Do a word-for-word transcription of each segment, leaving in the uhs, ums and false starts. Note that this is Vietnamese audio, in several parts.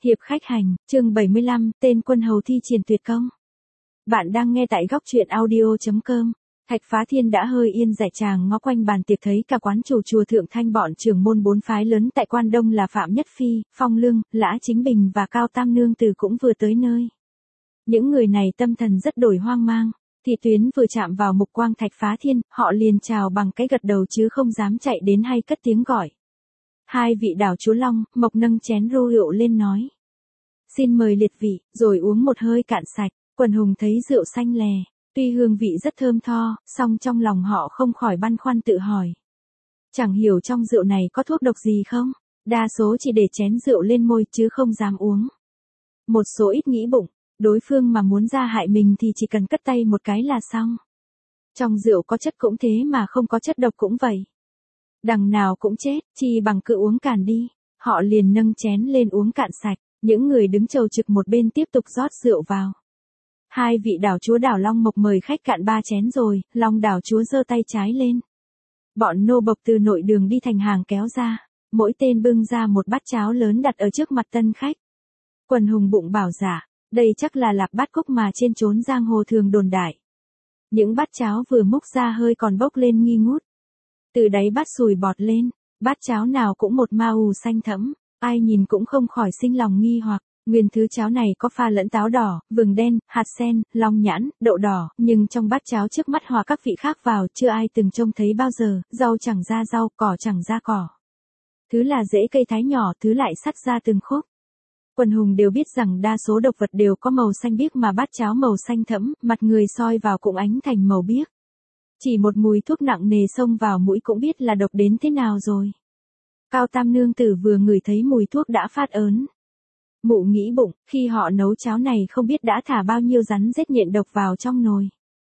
Hiệp khách hành, chương bảy mươi lăm, tên quân hầu thi triển tuyệt công. Bạn đang nghe tại góc truyện audio chấm com. Thạch Phá Thiên đã hơi yên giải tràng ngó quanh bàn tiệc thấy cả quán chủ chùa Thượng Thanh bọn trưởng môn bốn phái lớn tại Quan Đông là Phạm Nhất Phi, Phong Lương, Lã Chính Bình và Cao Tam Nương Tử cũng vừa tới nơi. Những người này tâm thần rất đổi hoang mang. Thị Tuyến vừa chạm vào mục quang Thạch Phá Thiên, họ liền chào bằng cái gật đầu chứ không dám chạy đến hay cất tiếng gọi. Hai vị đảo chúa Long, Mộc nâng chén rượu lên nói. Xin mời liệt vị, rồi uống một hơi cạn sạch. Quần hùng thấy rượu xanh lè, tuy hương vị rất thơm tho, song trong lòng họ không khỏi băn khoăn tự hỏi. Chẳng hiểu trong rượu này có thuốc độc gì không? Đa số chỉ để chén rượu lên môi chứ không dám uống. Một số ít nghĩ bụng, đối phương mà muốn ra hại mình thì chỉ cần cất tay một cái là xong. Trong rượu có chất cũng thế mà không có chất độc cũng vậy. Đằng nào cũng chết, chi bằng cứ uống cạn đi. Họ liền nâng chén lên uống cạn sạch, những người đứng chầu trực một bên tiếp tục rót rượu vào. Hai vị đảo chúa đảo Long Mộc mời khách cạn ba chén rồi, Long đảo chúa giơ tay trái lên. Bọn nô bộc từ nội đường đi thành hàng kéo ra, mỗi tên bưng ra một bát cháo lớn đặt ở trước mặt tân khách. Quần hùng bụng bảo dạ, đây chắc là lạp bát cúc mà trên chốn giang hồ thường đồn đại. Những bát cháo vừa múc ra hơi còn bốc lên nghi ngút. Từ đáy bát sùi bọt lên, bát cháo nào cũng một ma ù xanh thẫm, ai nhìn cũng không khỏi sinh lòng nghi hoặc. Nguyên thứ cháo này có pha lẫn táo đỏ, vừng đen, hạt sen, long nhãn, đậu đỏ, nhưng trong bát cháo trước mắt hòa các vị khác vào, chưa ai từng trông thấy bao giờ, rau chẳng ra rau, cỏ chẳng ra cỏ. Thứ là rễ cây thái nhỏ, thứ lại sắt ra từng khúc. Quần hùng đều biết rằng đa số độc vật đều có màu xanh biếc mà bát cháo màu xanh thẫm, mặt người soi vào cũng ánh thành màu biếc. Chỉ một mùi thuốc nặng nề xông vào mũi cũng biết là độc đến thế nào rồi. Cao Tam Nương Tử vừa ngửi thấy mùi thuốc đã phát ớn. Mụ nghĩ bụng, khi họ nấu cháo này không biết đã thả bao nhiêu rắn rết nhện độc vào trong nồi.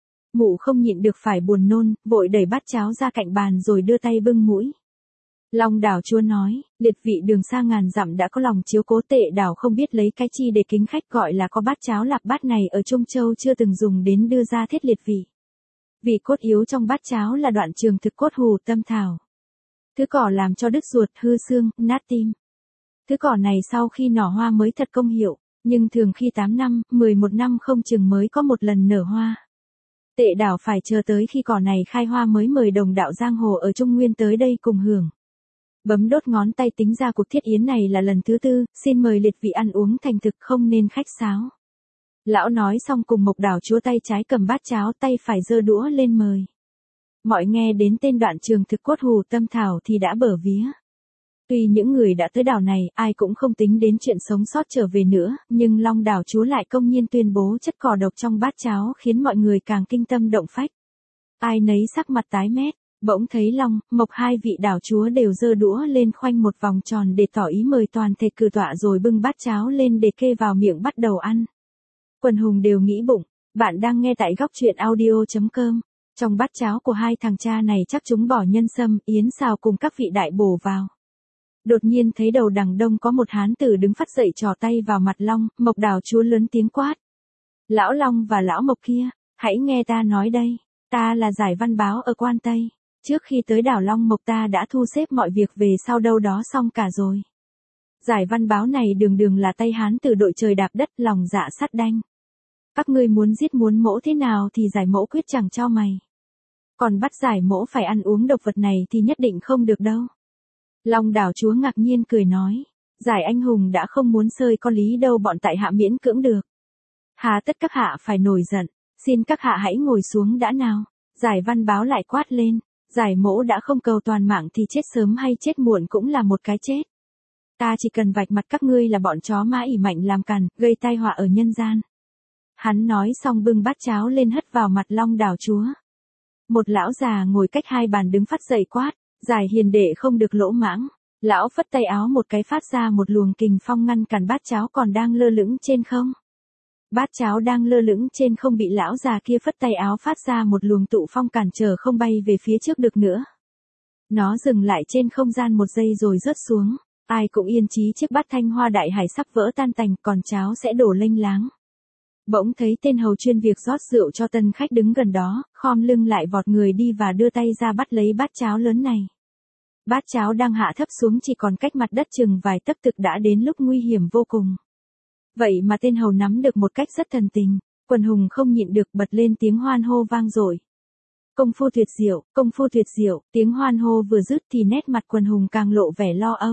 Mụ không nhịn được phải buồn nôn, vội đẩy bát cháo ra cạnh bàn rồi đưa tay bưng mũi. Long đảo chúa nói, liệt vị đường xa ngàn dặm đã có lòng chiếu cố Tệ đảo không biết lấy cái chi để kính khách gọi là có bát cháo lạp bát này ở Trung Châu chưa từng dùng đến đưa ra thiết liệt vị. Vì cốt yếu trong bát cháo là đoạn trường thực cốt hù tâm thảo. Thứ cỏ làm cho đứt ruột, hư xương, nát tim. Thứ cỏ này sau khi nở hoa mới thật công hiệu, nhưng thường khi tám năm, mười một năm không chừng mới có một lần nở hoa. Tệ đảo phải chờ tới khi cỏ này khai hoa mới mời đồng đạo giang hồ ở Trung Nguyên tới đây cùng hưởng. Bấm đốt ngón tay tính ra cuộc thiết yến này là lần thứ tư, xin mời liệt vị ăn uống thành thực không nên khách sáo. Lão nói xong cùng Mộc đảo chúa tay trái cầm bát cháo tay phải giơ đũa lên mời. Mọi nghe đến tên đoạn trường thực cốt hù tâm thảo thì đã bở vía. Tuy những người đã tới đảo này ai cũng không tính đến chuyện sống sót trở về nữa, nhưng Long đảo chúa lại công nhiên tuyên bố chất cỏ độc trong bát cháo khiến mọi người càng kinh tâm động phách. Ai nấy sắc mặt tái mét, bỗng thấy Long, Mộc hai vị đảo chúa đều giơ đũa lên khoanh một vòng tròn để tỏ ý mời toàn thể cử tọa rồi bưng bát cháo lên để kê vào miệng bắt đầu ăn. Quần hùng đều nghĩ bụng, bạn đang nghe tại góc truyện audio chấm com. Trong bát cháo của hai thằng cha này chắc chúng bỏ nhân sâm, yến xào cùng các vị đại bổ vào. Đột nhiên thấy đầu đằng đông có một hán tử đứng phắt dậy trò tay vào mặt Long, Mộc đảo chúa lớn tiếng quát. Lão Long và lão Mộc kia, hãy nghe ta nói đây, ta là Giải Văn Báo ở Quan Tây. Trước khi tới đảo Long Mộc ta đã thu xếp mọi việc về sau đâu đó xong cả rồi. Giải Văn Báo này đường đường là tay hán tử đội trời đạp đất lòng dạ sắt đanh. Các ngươi muốn giết muốn mỗ thế nào thì giải mỗ quyết chẳng cho mày. Còn bắt giải mỗ phải ăn uống độc vật này thì nhất định không được đâu. Long đảo chúa ngạc nhiên cười nói, Giải anh hùng đã không muốn sơi có lý đâu bọn tại hạ miễn cưỡng được. Hà tất các hạ phải nổi giận, xin các hạ hãy ngồi xuống đã nào. Giải Văn Báo lại quát lên, giải mỗ đã không cầu toàn mạng thì chết sớm hay chết muộn cũng là một cái chết. Ta chỉ cần vạch mặt các ngươi là bọn chó mã ỉ mạnh làm cằn, gây tai họa ở nhân gian. Hắn nói xong bưng bát cháo lên hất vào mặt Long đảo chúa. Một lão già ngồi cách hai bàn đứng phắt dậy quát, Giải hiền đệ không được lỗ mãng. Lão phất tay áo một cái phát ra một luồng kình phong ngăn cản bát cháo còn đang lơ lửng trên không. Bát cháo đang lơ lửng trên không bị lão già kia phất tay áo phát ra một luồng tụ phong cản trở không bay về phía trước được nữa. Nó dừng lại trên không gian một giây rồi rớt xuống, ai cũng yên chí chiếc bát thanh hoa đại hải sắp vỡ tan tành còn cháo sẽ đổ lênh láng. Bỗng thấy tên hầu chuyên việc rót rượu cho tân khách đứng gần đó, khom lưng lại vọt người đi và đưa tay ra bắt lấy bát cháo lớn này. Bát cháo đang hạ thấp xuống chỉ còn cách mặt đất chừng vài tấc, thực đã đến lúc nguy hiểm vô cùng. Vậy mà tên hầu nắm được một cách rất thần tình, quần hùng không nhịn được bật lên tiếng hoan hô vang dội. Công phu tuyệt diệu, công phu tuyệt diệu, tiếng hoan hô vừa dứt thì nét mặt quần hùng càng lộ vẻ lo âu.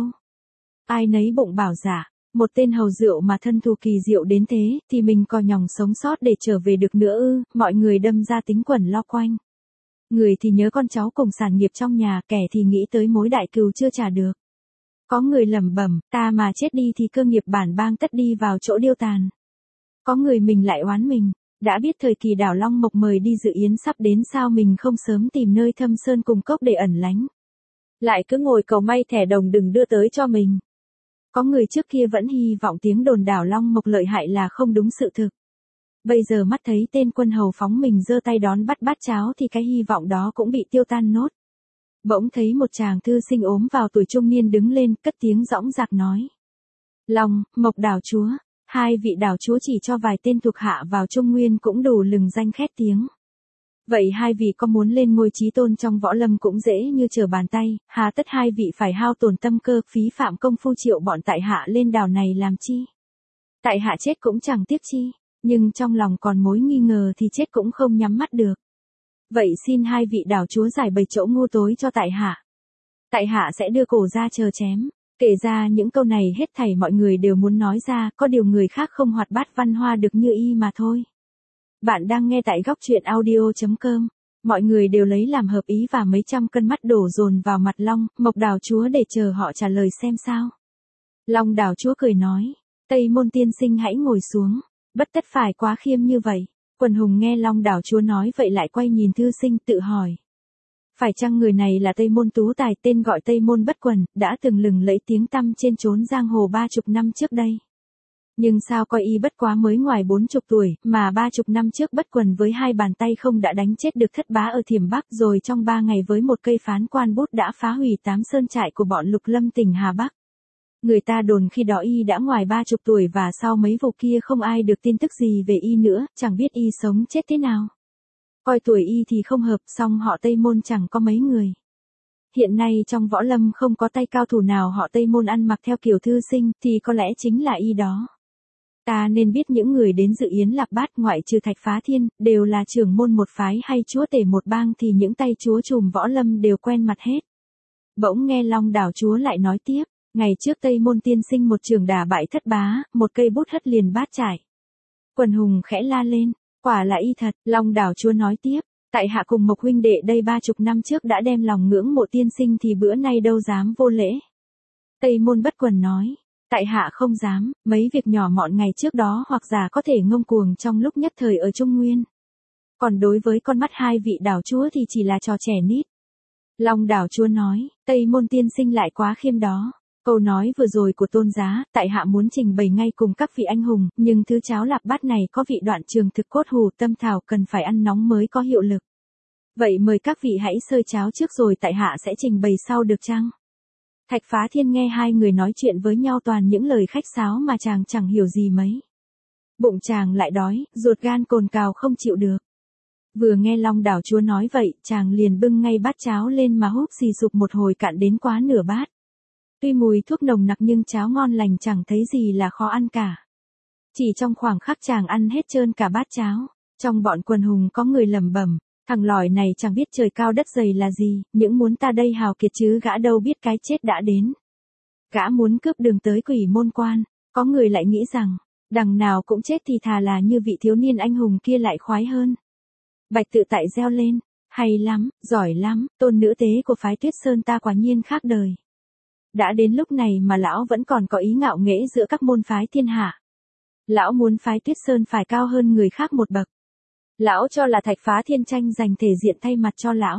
Ai nấy bụng bảo dạ, một tên hầu rượu mà thân thù kỳ diệu đến thế, thì mình có nhòng sống sót để trở về được nữa ư? Mọi người đâm ra tính quẩn lo quanh. Người thì nhớ con cháu cùng sản nghiệp trong nhà, kẻ thì nghĩ tới mối đại cừu chưa trả được. Có người lẩm bẩm, ta mà chết đi thì cơ nghiệp bản bang tất đi vào chỗ điêu tàn. Có người mình lại oán mình, đã biết thời kỳ đảo Long Mộc mời đi dự yến sắp đến, sao mình không sớm tìm nơi thâm sơn cùng cốc để ẩn lánh. Lại cứ ngồi cầu may thẻ đồng đừng đưa tới cho mình. Có người trước kia vẫn hy vọng tiếng đồn đảo Long Mộc lợi hại là không đúng sự thực. Bây giờ mắt thấy tên quân hầu phóng mình giơ tay đón bắt bát cháo thì cái hy vọng đó cũng bị tiêu tan nốt. Bỗng thấy một chàng thư sinh ốm vào tuổi trung niên đứng lên, cất tiếng dõng dạc nói. Long, Mộc đảo chúa, hai vị đảo chúa chỉ cho vài tên thuộc hạ vào Trung Nguyên cũng đủ lừng danh khét tiếng. Vậy hai vị có muốn lên ngôi chí tôn trong võ lâm cũng dễ như trở bàn tay, hà tất hai vị phải hao tổn tâm cơ phí phạm công phu triệu bọn tại hạ lên đảo này làm chi? Tại hạ chết cũng chẳng tiếc chi, nhưng trong lòng còn mối nghi ngờ thì chết cũng không nhắm mắt được. Vậy xin hai vị đảo chúa giải bày chỗ ngu tối cho tại hạ. Tại hạ sẽ đưa cổ ra chờ chém. Kể ra những câu này hết thảy mọi người đều muốn nói ra, có điều người khác không hoạt bát văn hoa được như y mà thôi. Bạn đang nghe tại góc truyện audio chấm com. Mọi người đều lấy làm hợp ý và mấy trăm cân mắt đổ dồn vào mặt Long, Mộc đảo chúa để chờ họ trả lời xem sao. Long đảo chúa cười nói, Tây Môn tiên sinh hãy ngồi xuống, bất tất phải quá khiêm như vậy. Quần hùng nghe Long đảo chúa nói vậy lại quay nhìn thư sinh tự hỏi. Phải chăng người này là Tây Môn tú tài, tên gọi Tây Môn Bất Quần, đã từng lừng lẫy tiếng tăm trên chốn giang hồ ba chục năm trước đây. Nhưng sao coi y bất quá mới ngoài bốn chục tuổi, mà ba chục năm trước Bất Quần với hai bàn tay không đã đánh chết được thất bá ở Thiểm Bắc, rồi trong ba ngày với một cây phán quan bút đã phá hủy tám sơn trại của bọn Lục Lâm tỉnh Hà Bắc. Người ta đồn khi đó y đã ngoài ba chục tuổi và sau mấy vụ kia không ai được tin tức gì về y nữa, chẳng biết y sống chết thế nào. Coi tuổi y thì không hợp, song họ Tây Môn chẳng có mấy người. Hiện nay trong võ lâm không có tay cao thủ nào họ Tây Môn ăn mặc theo kiểu thư sinh, thì có lẽ chính là y đó. Ta nên biết những người đến dự yến Lạc Bát ngoại trừ Thạch Phá Thiên, đều là trưởng môn một phái hay chúa tể một bang, thì những tay chúa trùm võ lâm đều quen mặt hết. Bỗng nghe Long đảo chúa lại nói tiếp, ngày trước Tây Môn tiên sinh một trường đả bại thất bá, một cây bút hất liền bát trải. Quần hùng khẽ la lên, quả là y thật. Long đảo chúa nói tiếp, tại hạ cùng Mộc huynh đệ đây ba chục năm trước đã đem lòng ngưỡng mộ tiên sinh thì bữa nay đâu dám vô lễ. Tây Môn Bất Quần nói, tại hạ không dám, mấy việc nhỏ mọn ngày trước đó hoặc giả có thể ngông cuồng trong lúc nhất thời ở Trung Nguyên. Còn đối với con mắt hai vị đảo chúa thì chỉ là trò trẻ nít. Long đảo chúa nói, Tây Môn tiên sinh lại quá khiêm đó. Câu nói vừa rồi của tôn giá, tại hạ muốn trình bày ngay cùng các vị anh hùng, nhưng thứ cháo Lạc Bát này có vị đoạn trường thực cốt hù tâm thảo cần phải ăn nóng mới có hiệu lực. Vậy mời các vị hãy sơi cháo trước rồi tại hạ sẽ trình bày sau được chăng? Thạch Phá Thiên nghe hai người nói chuyện với nhau toàn những lời khách sáo mà chàng chẳng hiểu gì mấy. Bụng chàng lại đói, ruột gan cồn cào không chịu được. Vừa nghe Long đảo chúa nói vậy, chàng liền bưng ngay bát cháo lên mà húp xì sụp một hồi cạn đến quá nửa bát. Tuy mùi thuốc nồng nặc nhưng cháo ngon lành chẳng thấy gì là khó ăn cả. Chỉ trong khoảng khắc chàng ăn hết trơn cả bát cháo. Trong bọn quần hùng có người lẩm bẩm, thằng lòi này chẳng biết trời cao đất dày là gì, những muốn ta đây hào kiệt chứ gã đâu biết cái chết đã đến. Gã muốn cướp đường tới Quỷ Môn Quan. Có người lại nghĩ rằng, đằng nào cũng chết thì thà là như vị thiếu niên anh hùng kia lại khoái hơn. Bạch Tự Tại reo lên, hay lắm, giỏi lắm, tôn nữ tế của phái Tuyết Sơn ta quả nhiên khác đời. Đã đến lúc này mà lão vẫn còn có ý ngạo nghễ giữa các môn phái thiên hạ. Lão muốn phái Tuyết Sơn phải cao hơn người khác một bậc. Lão cho là Thạch Phá Thiên tranh giành thể diện thay mặt cho lão.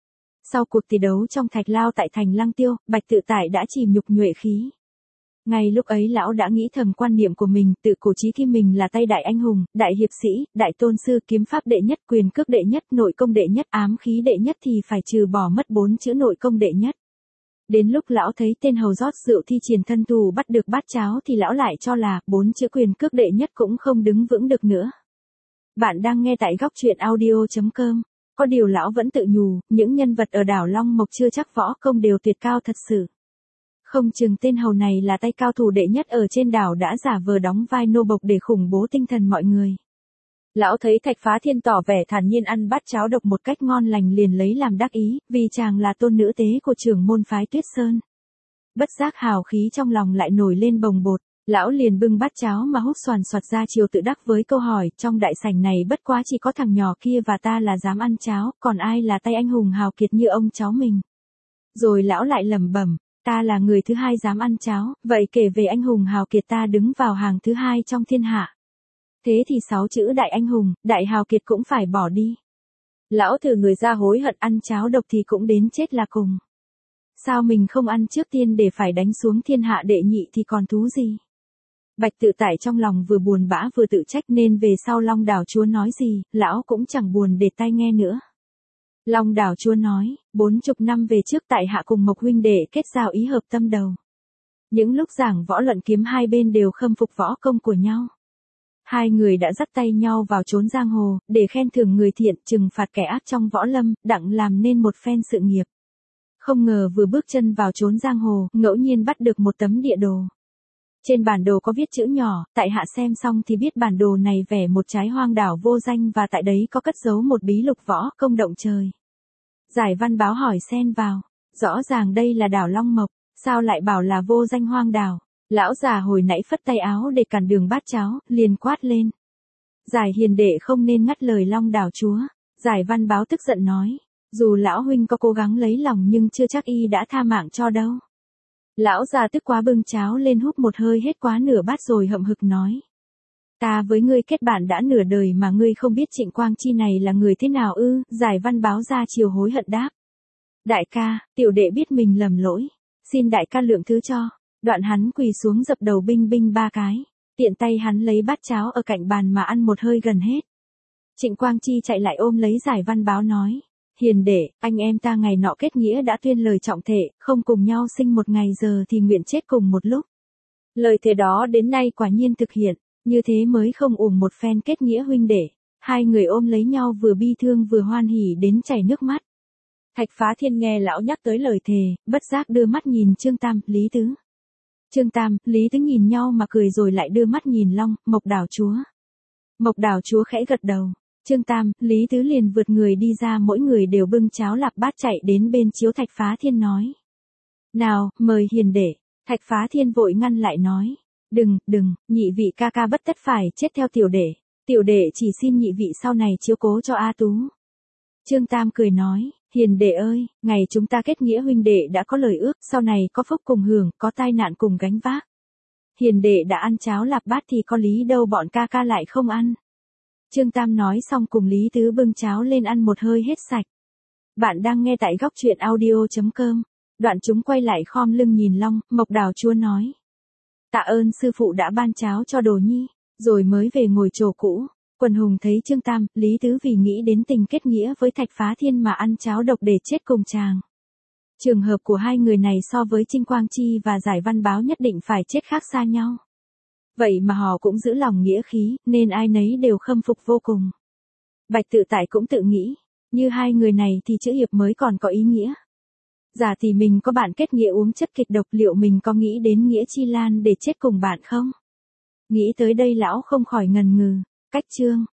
Sau cuộc tỷ đấu trong Thạch Lao tại thành Lăng Tiêu, Bạch Tự Tại đã chìm nhục nhuệ khí. Ngay lúc ấy lão đã nghĩ thầm quan niệm của mình, tự cổ chí kim mình là tay đại anh hùng, đại hiệp sĩ, đại tôn sư, kiếm pháp đệ nhất, quyền cước đệ nhất, nội công đệ nhất, ám khí đệ nhất thì phải trừ bỏ mất bốn chữ nội công đệ nhất. Đến lúc lão thấy tên hầu rót rượu thi triển thân tù bắt được bát cháo thì lão lại cho là bốn chữ quyền cước đệ nhất cũng không đứng vững được nữa. Bạn đang nghe tại góc truyện audio chấm com. Có điều lão vẫn tự nhủ, những nhân vật ở đảo Long Mộc chưa chắc võ công đều tuyệt cao thật sự. Không chừng tên hầu này là tay cao thủ đệ nhất ở trên đảo đã giả vờ đóng vai nô bộc để khủng bố tinh thần mọi người. Lão thấy Thạch Phá Thiên tỏ vẻ thản nhiên ăn bát cháo độc một cách ngon lành liền lấy làm đắc ý, vì chàng là tôn nữ tế của trưởng môn phái Tuyết Sơn. Bất giác hào khí trong lòng lại nổi lên bồng bột, lão liền bưng bát cháo mà húp xoàn xoạt ra chiều tự đắc với câu hỏi, trong đại sảnh này bất quá chỉ có thằng nhỏ kia và ta là dám ăn cháo, còn ai là tay anh hùng hào kiệt như ông cháu mình. Rồi lão lại lẩm bẩm, ta là người thứ hai dám ăn cháo, vậy kể về anh hùng hào kiệt ta đứng vào hàng thứ hai trong thiên hạ. Thế thì sáu chữ đại anh hùng, đại hào kiệt cũng phải bỏ đi. Lão thử người ra hối hận ăn cháo độc thì cũng đến chết là cùng. Sao mình không ăn trước tiên để phải đánh xuống thiên hạ đệ nhị thì còn thú gì? Bạch Tự Tại trong lòng vừa buồn bã vừa tự trách nên về sau Long Đảo Chúa nói gì, lão cũng chẳng buồn để tai nghe nữa. Long Đảo Chúa nói, bốn chục năm về trước tại hạ cùng Mộc huynh đệ kết giao ý hợp tâm đầu. Những lúc giảng võ luận kiếm hai bên đều khâm phục võ công của nhau. Hai người đã dắt tay nhau vào chốn giang hồ, để khen thưởng người thiện, trừng phạt kẻ ác trong võ lâm, đặng làm nên một phen sự nghiệp. Không ngờ vừa bước chân vào chốn giang hồ, ngẫu nhiên bắt được một tấm địa đồ. Trên bản đồ có viết chữ nhỏ, tại hạ xem xong thì biết bản đồ này vẽ một trái hoang đảo vô danh và tại đấy có cất giấu một bí lục võ công động trời. Giải Văn Báo hỏi xen vào, rõ ràng đây là đảo Long Mộc, sao lại bảo là vô danh hoang đảo? Lão già hồi nãy phất tay áo để cản đường bát cháo, liền quát lên. Giải hiền đệ không nên ngắt lời Long Đảo Chúa. Giải Văn Báo tức giận nói, dù lão huynh có cố gắng lấy lòng nhưng chưa chắc y đã tha mạng cho đâu. Lão già tức quá bưng cháo lên húp một hơi hết quá nửa bát rồi hậm hực nói. Ta với ngươi kết bạn đã nửa đời mà ngươi không biết Trịnh Quang Chi này là người thế nào ư? Giải Văn Báo ra chiều hối hận đáp. Đại ca, tiểu đệ biết mình lầm lỗi, xin đại ca lượng thứ cho. Đoạn hắn quỳ xuống dập đầu binh binh ba cái, tiện tay hắn lấy bát cháo ở cạnh bàn mà ăn một hơi gần hết. Trịnh Quang Chi chạy lại ôm lấy Giải Văn Báo nói, hiền đệ, anh em ta ngày nọ kết nghĩa đã tuyên lời trọng thể, không cùng nhau sinh một ngày giờ thì nguyện chết cùng một lúc. Lời thề đó đến nay quả nhiên thực hiện, như thế mới không uổng một phen kết nghĩa huynh đệ. Hai người ôm lấy nhau vừa bi thương vừa hoan hỉ đến chảy nước mắt. Thạch Phá Thiên nghe lão nhắc tới lời thề, bất giác đưa mắt nhìn Trương Tam, Lý Tứ. Trương Tam, Lý Tứ nhìn nhau mà cười rồi lại đưa mắt nhìn Long, Mộc Đảo Chúa. Mộc Đảo Chúa khẽ gật đầu. Trương Tam, Lý Tứ liền vượt người đi ra, mỗi người đều bưng cháo lạp bát chạy đến bên chiếu Thạch Phá Thiên nói. Nào, mời hiền đệ. Thạch Phá Thiên vội ngăn lại nói. Đừng, đừng, nhị vị ca ca bất tất phải chết theo tiểu đệ. Tiểu đệ chỉ xin nhị vị sau này chiếu cố cho A Tú. Trương Tam cười nói. Hiền đệ ơi, ngày chúng ta kết nghĩa huynh đệ đã có lời ước, sau này có phúc cùng hưởng, có tai nạn cùng gánh vác. Hiền đệ đã ăn cháo lạp bát thì có lý đâu bọn ca ca lại không ăn. Trương Tam nói xong cùng Lý Tứ bưng cháo lên ăn một hơi hết sạch. Bạn đang nghe tại góc truyện audio chấm com. Đoạn chúng quay lại khom lưng nhìn Long, Mộc Đảo Chúa nói. Tạ ơn sư phụ đã ban cháo cho đồ nhi, rồi mới về ngồi chỗ cũ. Quần hùng thấy Trương Tam, Lý Tứ vì nghĩ đến tình kết nghĩa với Thạch Phá Thiên mà ăn cháo độc để chết cùng chàng. Trường hợp của hai người này so với Trịnh Quang Chi và Giải Văn Báo nhất định phải chết khác xa nhau. Vậy mà họ cũng giữ lòng nghĩa khí, nên ai nấy đều khâm phục vô cùng. Bạch Tự Tại cũng tự nghĩ, như hai người này thì chữ hiệp mới còn có ý nghĩa. Giả thì mình có bạn kết nghĩa uống chất kịch độc, liệu mình có nghĩ đến nghĩa chi lan để chết cùng bạn không? Nghĩ tới đây lão không khỏi ngần ngừ. Cách chương